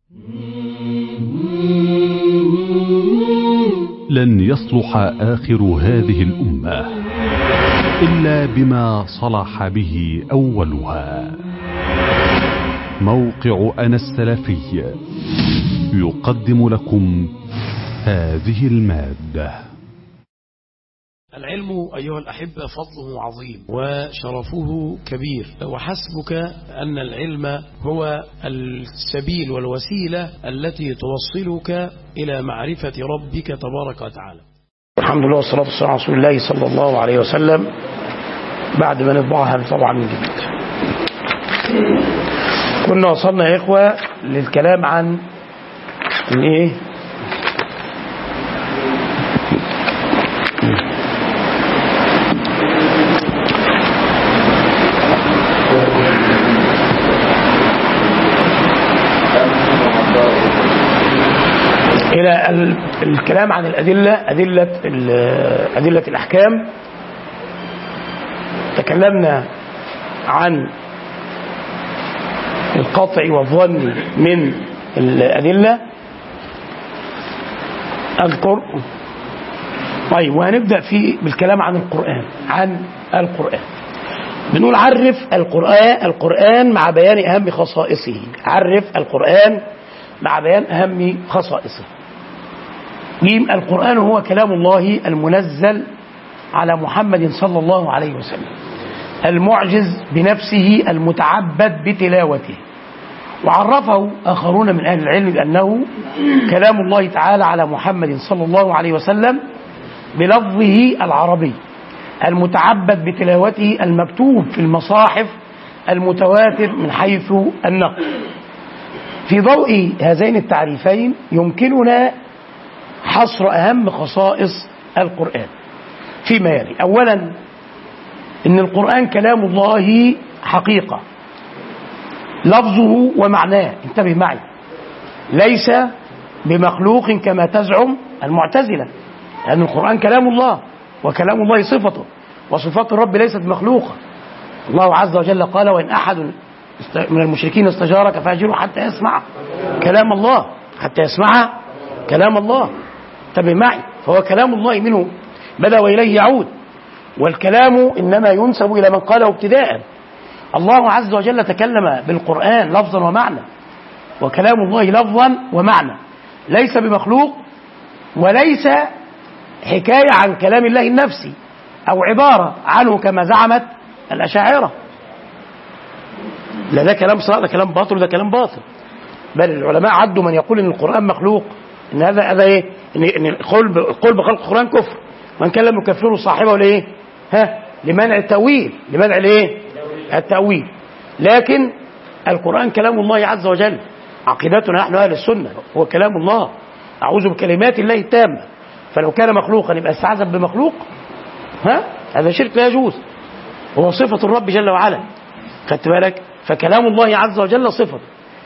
لن يصلح آخر هذه الأمة إلا بما صلح به أولها. موقع أنا السلفي يقدم لكم هذه المادة. العلم أيها الأحبة فضله عظيم وشرفه كبير، وحسبك أن العلم هو السبيل والوسيلة التي توصلك إلى معرفة ربك تبارك وتعالى. الحمد لله والصلاة والسلام على رسول الله صلى الله عليه وسلم. بعد ما نطبعها طبعا من جديد، كنا وصلنا يا إخوة للكلام عن إيه؟ إلى الكلام عن أدلة الأحكام. تكلمنا عن القطع والظن من الأدلة. أذكر طيب، وهنبدأ بالكلام عن القرآن. بنقول عرف القرآن مع بيان أهم خصائصه. عرف القرآن مع بيان أهم خصائصه. جيم: القرآن هو كلام الله المنزل على محمد صلى الله عليه وسلم، المعجز بنفسه المتعبد بتلاوته. وعرفه آخرون من أهل العلم بأنه كلام الله تعالى على محمد صلى الله عليه وسلم بلفظه العربي المتعبد بتلاوته، المكتوب في المصاحف المتواتر من حيث النقل. في ضوء هذين التعريفين يمكننا حصر أهم خصائص القرآن فيما يلي. أولا، إن القرآن كلام الله حقيقة، لفظه ومعناه، انتبه معي، ليس بمخلوق كما تزعم المعتزلة، لأن القرآن كلام الله وكلام الله صفته، وصفات الرب ليست مخلوقة. الله عز وجل قال: وإن أحد من المشركين استجارك فأجره حتى يسمع كلام الله، حتى يسمع كلام الله. انتبه معي، فهو كلام الله منه بدأ وإليه يعود، والكلام إنما ينسب إلى من قاله ابتداء. الله عز وجل تكلم بالقرآن لفظا ومعنى، وكلام الله لفظا ومعنى، ليس بمخلوق وليس حكاية عن كلام الله النفسي أو عبارة عنه كما زعمت الأشاعرة. لا، ده كلام صحيح، ده كلام باطل، وده كلام باطل. بل العلماء عدوا من يقول إن القرآن مخلوق، إن هذا إيه؟ إن القول بخلق القرآن كفر، من كان لم يكفره صاحبه لإيه؟ لمنع التأويل، لمنع الإيه؟ التأويل. لكن القرآن كلام الله عز وجل، عقيدتنا نحن أهل السنة هو كلام الله، أعوذ بكلمات الله التامة. فلو كان مخلوقا يبقى استعذب بمخلوق، هذا شرك لا يجوز، هو صفة الرب جل وعلا. خدت بالك؟ فكلام الله عز وجل صفة،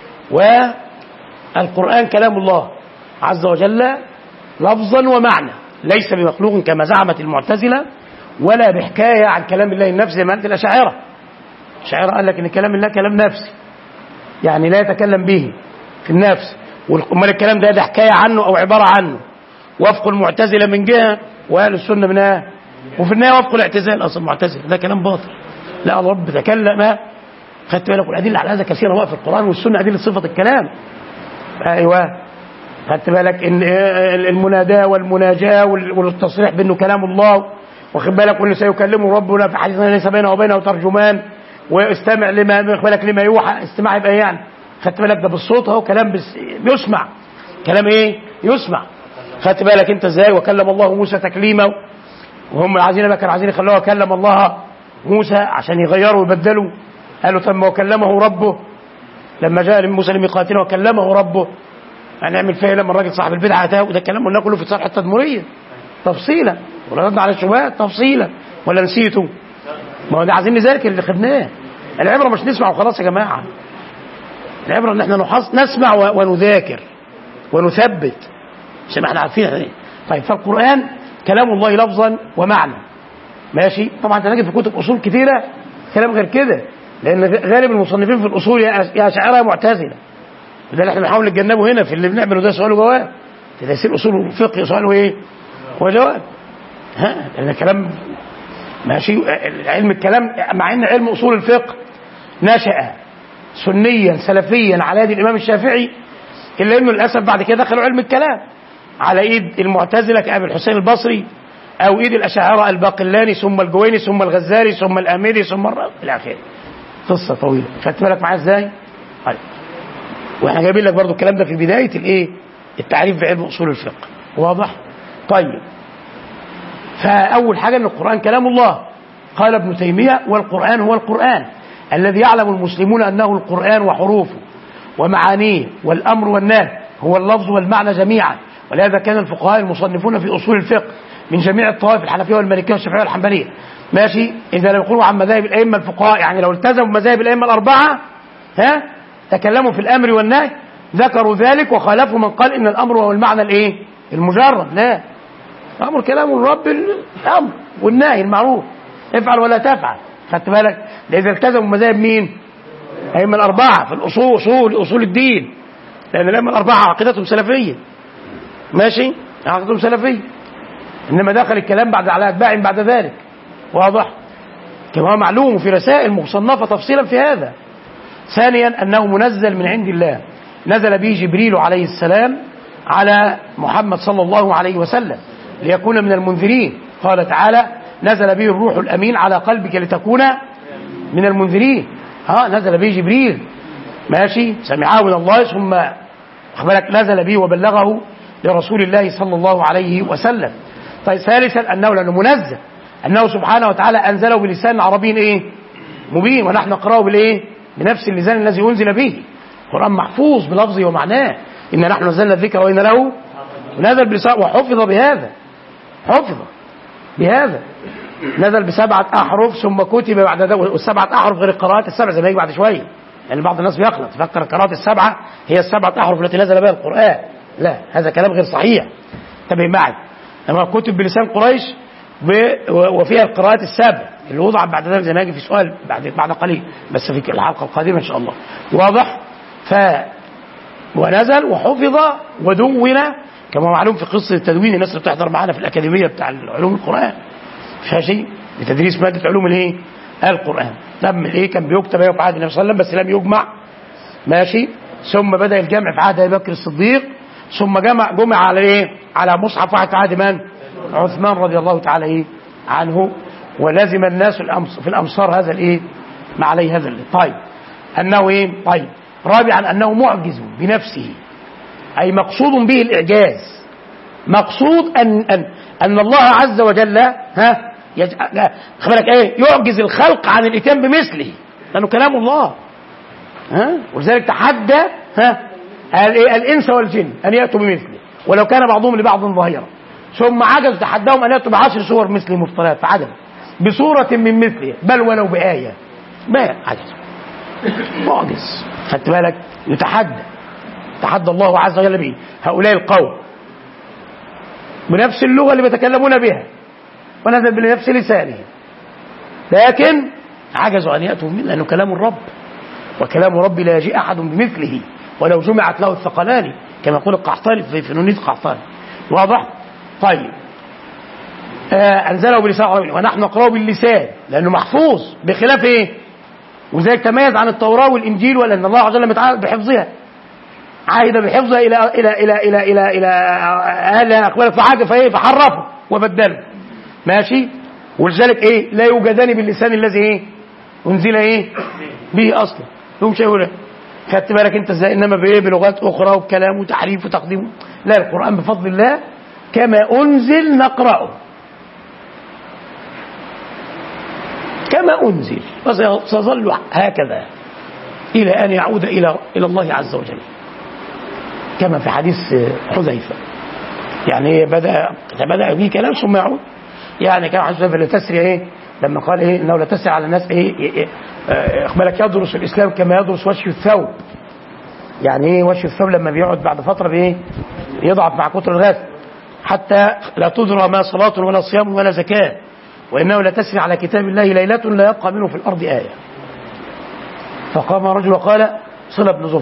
والقرآن كلام الله عز وجل لفظا ومعنى، ليس بمخلوق كما زعمت المعتزلة، ولا بحكاية عن كلام الله النفسي زي ما قالت الأشاعرة. الأشاعرة قال لك إن كلام الله كلام نفسي، يعني لا يتكلم به في النفس، وأمال الكلام ده حكاية عنه أو عبارة عنه. وفق المعتزلة من جهة وأهل السنة منها، وفي النهاية وفق الاعتزال أصلا المعتزلة، ده كلام باطل. لا، الرب تكلم. خدت بالك؟ والأدلة على هذا كثيرة بقى في القرآن والسنة، أدلة صفة الكلام. أيوه، خدت بالك؟ إن المناداة والمناجاة والتصريح بأنه كلام الله، واخد بالك؟ وإنه سيكلمه ربنا في حديث ليس بينه وبينه ترجمان، واستمع لما يوحى. استماع يبقى يعني، خدت بالك؟ ده بالصوت اهو، كلام بيسمع، كلام ايه؟ يسمع. خدت بالك انت ازاي؟ وكلم الله موسى تكليما، وهم كانوا عايزين يخلوه كلم الله موسى عشان يغيروا ويبدلوا. قالوا طب ما وكلمه ربه لما جاء موسى لميقاتنا وكلمه ربه، هنعمل فيها لما الراجل صاحب البدعه اتاه. وده الكلام قلنا كله في الصفحه التدمريه تفصيلا، وردنا على الشبهات تفصيلا، ولا نسيتوا؟ ما هو ده عايزين نذاكر اللي خدناه. العبره مش نسمع وخلاص يا جماعه، العبره ان احنا نسمع ونذاكر ونثبت عشان احنا عارفين ايه. طيب، فالقرآن كلام الله لفظا ومعنى، ماشي. طبعا انت تجد في كتب اصول كثيره كلام غير كده، لان غالب المصنفين في الاصول يا اشاعره يا معتزله، وده اللي احنا بنحاول نتجنبه هنا في اللي بنعمله، ده سؤال وجواب. تفسير اصول الفقه سؤال وايه وجواب. ده كلام ماشي. علم الكلام مع ان علم اصول الفقه نشأ سنيا سلفيا على يد الامام الشافعي، الا انه للاسف بعد كده دخلوا علم الكلام على ايد المعتزله كابي الحسين البصري، او ايد الاشاعره الباقلاني، ثم الجويني، ثم الغزالي، ثم الاميري، ثم الى اخره. قصه طويله، خدت بالك معايا ازاي؟ طيب، واحنا جايبين لك برضو الكلام ده في بدايه الايه؟ التعريف بعلم اصول الفقه. واضح؟ طيب، فاول حاجه ان القران كلام الله. قال ابن تيميه: والقران هو القران الذي يعلم المسلمون انه القران وحروفه ومعانيه والامر والنهي هو اللفظ والمعنى جميعا. ولهذا كان الفقهاء المصنفون في اصول الفقه من جميع الطوائف، الحنفيه والمالكيه والشافعيه والحنبليه، ماشي، اذا لم يقولوا عن مذاهب الائمه الفقهاء، يعني لو التزموا بمذاهب الائمه الاربعه تكلموا في الامر والنهي ذكروا ذلك، وخالفوا من قال ان الامر هو المعنى الايه؟ المجرد. لا، الامر كلام الرب، الامر والنهي المعروف، افعل ولا تفعل. خدت بالك؟ ده اذا التزموا بمذاهب مين؟ الائمه الاربعه في الاصول، اصول الدين، لان الائمه الاربعه عقيدتهم سلفيه، ماشي، عقيدتهم سلفيه، انما دخل الكلام بعد على اتباعهم بعد ذلك. واضح؟ كما هو معلوم في رسائل مصنفه تفصيلا في هذا. ثانيا انه منزل من عند الله، نزل به جبريل عليه السلام على محمد صلى الله عليه وسلم ليكون من المنذرين. قال تعالى: نزل به الروح الامين على قلبك لتكون من المنذرين. نزل به جبريل، ماشي، سمعه من الله، ثم أخبرك نزل به وبلغه لرسول الله صلى الله عليه وسلم. طيب، ثالثا انه لانه منزل، انه سبحانه وتعالى انزله بلسان عربي ايه؟ مبين، ونحن نقراه بالايه؟ بنفس اللسان الذي انزل به. القران محفوظ بلفظه ومعناه، ان نحن نزلنا الذكر وإن له نزل بلسان، وحفظ بهذا، حفظ بهذا، نزل ب7 أحرف، ثم كتب بعد ذلك، والسبعة أحرف غير القراءات السبع زي ما يجي بعد شويه، يعني بعض الناس بيخلط يفكر القراءات السبعه هي ال7 أحرف التي نزل بها القران. لا، هذا كلام غير صحيح. انتبه معي، لما كتب بلسان قريش وفيها القراءات السبع اللي وضعت بعد ذلك زي ما يجي في سؤال بعد قليل، بس في الحلقه القادمه ان شاء الله. واضح؟ ونزل وحفظ ودون، كما معلوم في قصه التدوين، الناس اللي بتحضر معانا في الاكاديميه بتاع علوم القران فيها شيء لتدريس ماده علوم الايه؟ القران. لما ايه كان بيكتب في عهد النبي صلى الله عليه وسلم بس لم يجمع، ماشي، ثم بدا الجمع في عهد ابي بكر الصديق، ثم جمع على ايه؟ على مصحف واحد في عهد من؟ عثمان رضي الله تعالى ايه عنه، ولزم الناس في الامصار هذا الايه؟ ما عليه هذا اللي. طيب، انه ايه؟ طيب، رابعا انه معجز بنفسه، اي مقصود به الاعجاز، مقصود ان الله عز وجل خبرك ايه؟ يعجز الخلق عن الاتيان بمثله، لانه كلام الله. ولذلك تحدى الانس والجن ان ياتوا بمثله ولو كان بعضهم لبعض ظهيرا، ثم عجز تحداهم ان ياتوا ب10 سور مثله مفتريات، فعجز بصوره من مثله بل ولو بايه، ما عجز، معجز. خدت بالك؟ تحدى الله عز وجل به هؤلاء القوم بنفس اللغه اللي بيتكلمون بها، ونزل بنفس لسانه، لكن عجزوا ان ياتوا منه، لانه كلام الرب، وكلام ربي لا يجيء احد بمثله ولو جمعت له الثقلان، كما يقول القحطاني في نونية القحطاني. واضح؟ طيب، انزله بلسان عربي ونحن نقراه باللسان لانه محفوظ، بخلاف ايه؟ وذلك تميز عن التوراه والانجيل، ولان الله عز وجل متعهد بحفظها، عاهد بحفظها الى اهلها اقبلت فحاجه فحرفوا وبدلوا، ماشي. ولذلك ايه؟ لا يوجدان باللسان الذي ايه؟ انزل ايه؟ به اصلا، هم شيء. خدت بالك انت ازاي؟ انما بايه؟ بلغات اخرى وبكلام وتحريف وتقديم. لا، القران بفضل الله كما انزل نقراه كما انزل، وسيظل هكذا الى ان يعود الى الله عز وجل، كما في حديث حذيفه، يعني بدا به كلام ثم يعود، يعني كان حذيفه لا تسري ايه؟ لما قال ايه؟ انه لا تسري على الناس ايه؟ اخبارك يدرس الاسلام كما يدرس وشي الثوب، يعني ايه وشي الثوب؟ لما بيقعد بعد فتره بايه؟ يضعف مع كتر الغسل، حتى لا تدرى ما صلاه ولا صيام ولا زكاه، وانه لا تسري على كتاب الله ليله لا يبقى منه في الارض ايه. فقام رجل وقال، صلة بن زفر،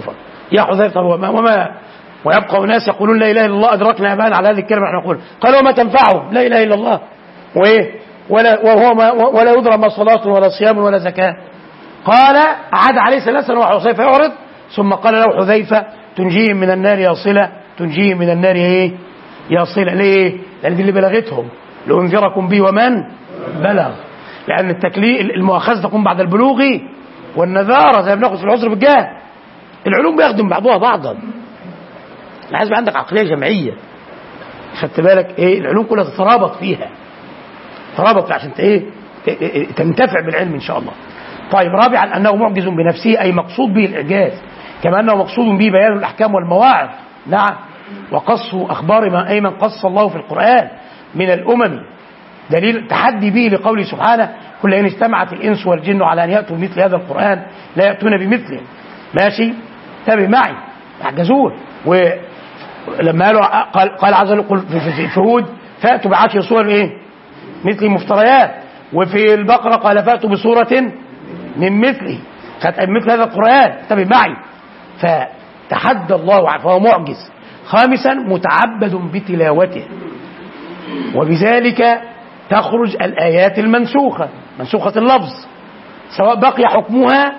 يا حذيفة وما ويبقى ناس يقولون لا إله إلا الله أدركنا أبانا على هذه الكلمة نحن نقول قال وما تنفعهم لا إله إلا الله وإيه ولا يدرى ما صلاة ولا صيام ولا زكاة. قال عاد عليه ثلاثا وحذيفة يعرض ثم قال له حذيفة تنجيهم من النار يا صلة تنجيهم من النار إيه يا صلة. ليه؟ لأن دي اللي بلغتهم لأنذركم به ومن بلغ، لأن التكليف المؤاخذة تكون بعد البلوغ والنذارة زي ما بناخد في العذر بالجهل. العلوم بيخدم بعضها بعضا، لازم عندك عقلية جمعية خدت بالك ايه العلوم كلها تترابط فيها ترابط عشان ايه تنتفع بالعلم ان شاء الله. طيب رابعا انه معجز بنفسه اي مقصود به الاعجاز كما انه مقصود به بيان الاحكام والمواعظ. نعم وقص اخبار ما ايمن قص الله في القرآن من الامم دليل تحدي به لقوله سبحانه كل ان اجتمعت الانس والجن على ان ياتوا بمثل هذا القرآن لا ياتون بمثله. ماشي تابع معي يعجزون. ولما قال عز وجل في هود فاتوا بعشر صور ايه مثل مفتريات، وفي البقرة قال فاتوا بصورة من مثله مثل هذا القرآن تابع معي. فتحدى الله فهو معجز. خامسا متعبد بتلاوته وبذلك تخرج الآيات المنسوخة منسوخة اللفظ سواء بقي حكمها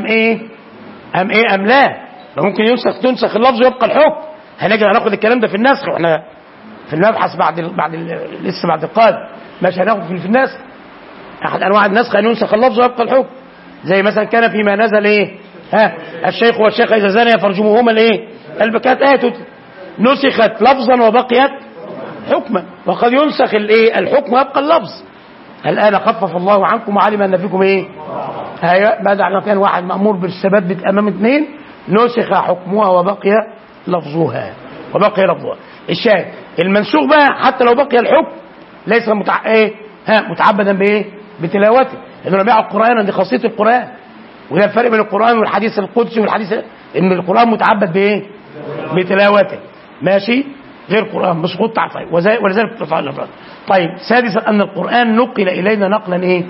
أم لا. ممكن تنسخ اللفظ ويبقى الحكم. هناخد الكلام ده في النسخ واحنا في المبحث لسه بعد القادم ماشي هناخد في النسخ احد انواع النسخ ان ينسخ اللفظ ويبقى الحكم زي مثلا كان فيما نزل ايه الشيخ والشيخ اذا زنيا فرجموهما الايه البكات ايه نسخت لفظا وبقيت حكما. وقد ينسخ الايه الحكم ويبقى اللفظ. الان خفف الله عنكم وعلم ان فيكم ايه بعد ان كان واحد مامور بالثبات امام اثنين نسخ حكمها وبقي لفظها الشاهد المنسوخ بقى حتى لو بقي الحكم ليس متعبدا بايه بتلاوته لانه بيع القرآن دي خاصية القرآن. وده الفرق بين القرآن والحديث القدسي والحديث ان القرآن متعبد بايه بتلاوته ماشي غير القرآن مسقوط طيب ولذلك طيب سادسا ان القرآن نقل الينا نقلا ايه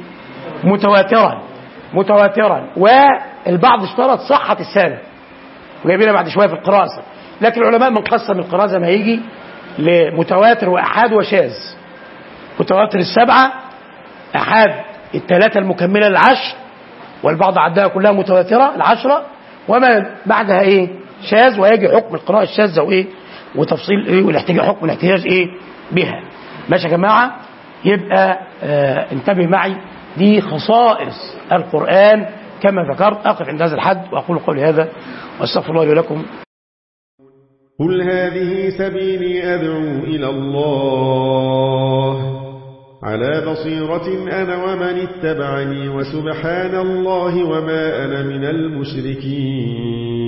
متواترا والبعض اشترط صحة السند وجايبينها بعد شويه في القراءه. لكن العلماء من قسم القراءه زي ما هيجي لمتواتر واحاد وشاذ. متواتر السبعه احاد الثلاثه المكمله للعشر والبعض عدها كلها متواتره العشره وما بعدها ايه شاذ ويجي حكم القراءه الشاذه وايه وتفصيل ايه والاحتياج حكم الاحتياج ايه بها. ماشي يا جماعه يبقى انتبه معي دي خصائص القرآن كما ذكرت. أقف عند هذا الحد وأقول قولي هذا واستغفر الله لي ولكم. قل هذه سبيلي أدعو إلى الله على بصيرة أنا ومن اتبعني وسبحان الله وما أنا من المشركين.